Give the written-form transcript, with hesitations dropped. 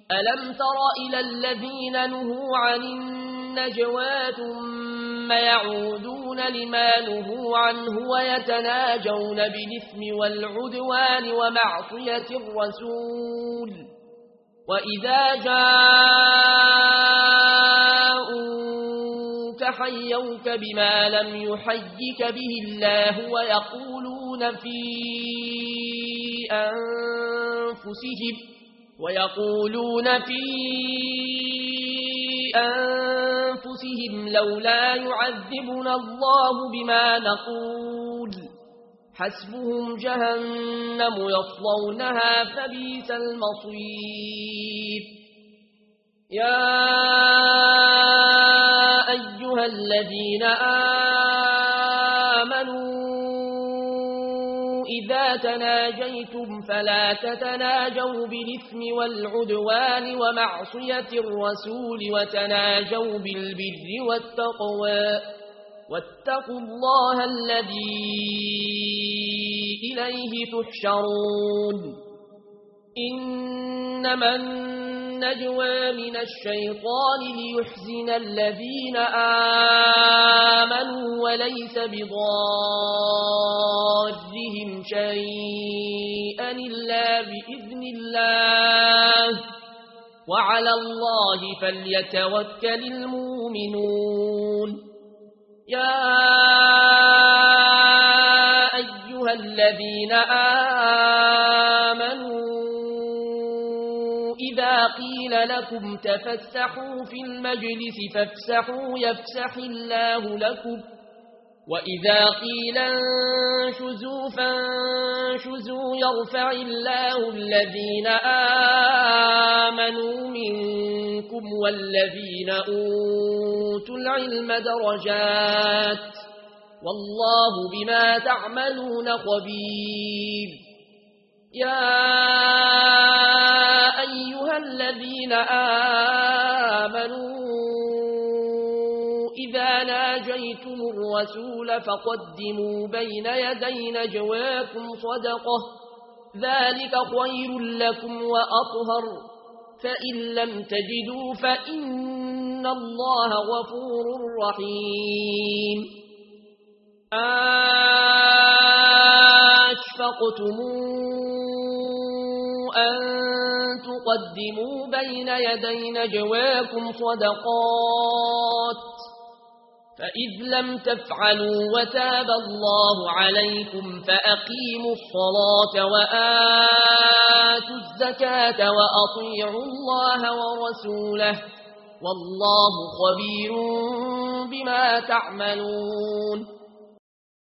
ألم تر إلى الذين نهوا عن النجوى ثم يعودون لما نهوا عنه ويتناجون بالإثم والعدوان ومعصية الرسول وإذا جاءوك حيوك بما لم يحيك به الله ويقولون في أنفسهم لولا يعذبنا الله بما نقول حسبهم جهنم يصلونها فبئس المصير يا أيها الذين آمنوا إذا تناجيتم فلا تتناجوا بالإثم والعدوان ومعصية الرسول وتناجوا بالبر والتقوى واتقوا الله الذي إليه تحشرون إنما النجوى من الشيطان ليحزن الذين آمنوا وليس بضارهم شيئا إلا بإذن الله وعلى الله فليتوكل المؤمنون يا أيها الذين آمنوا إذا قيل لكم تفسحوا في المجلس فافسحوا يفسح الله لكم وإذا قيل انشزوا فانشزوا يرفع الله الذين آمنوا منكم والذين أوتوا العلم درجات والله بما تعملون خبير يا أيها الذين آمنوا إذا ناجيتم الرسول فقدموا بين يدي نجواكم صدقة ذلك خير لكم وأطهر فإن لم تجدوا فإن الله غفور رحيم أشفقتم أن تقدموا بين يدي نجواكم صدقات فإذ لم تفعلوا وتاب الله عليكم فأقيموا الصلاة وآتوا الزكاة وأطيعوا الله ورسوله والله خبير بما تعملون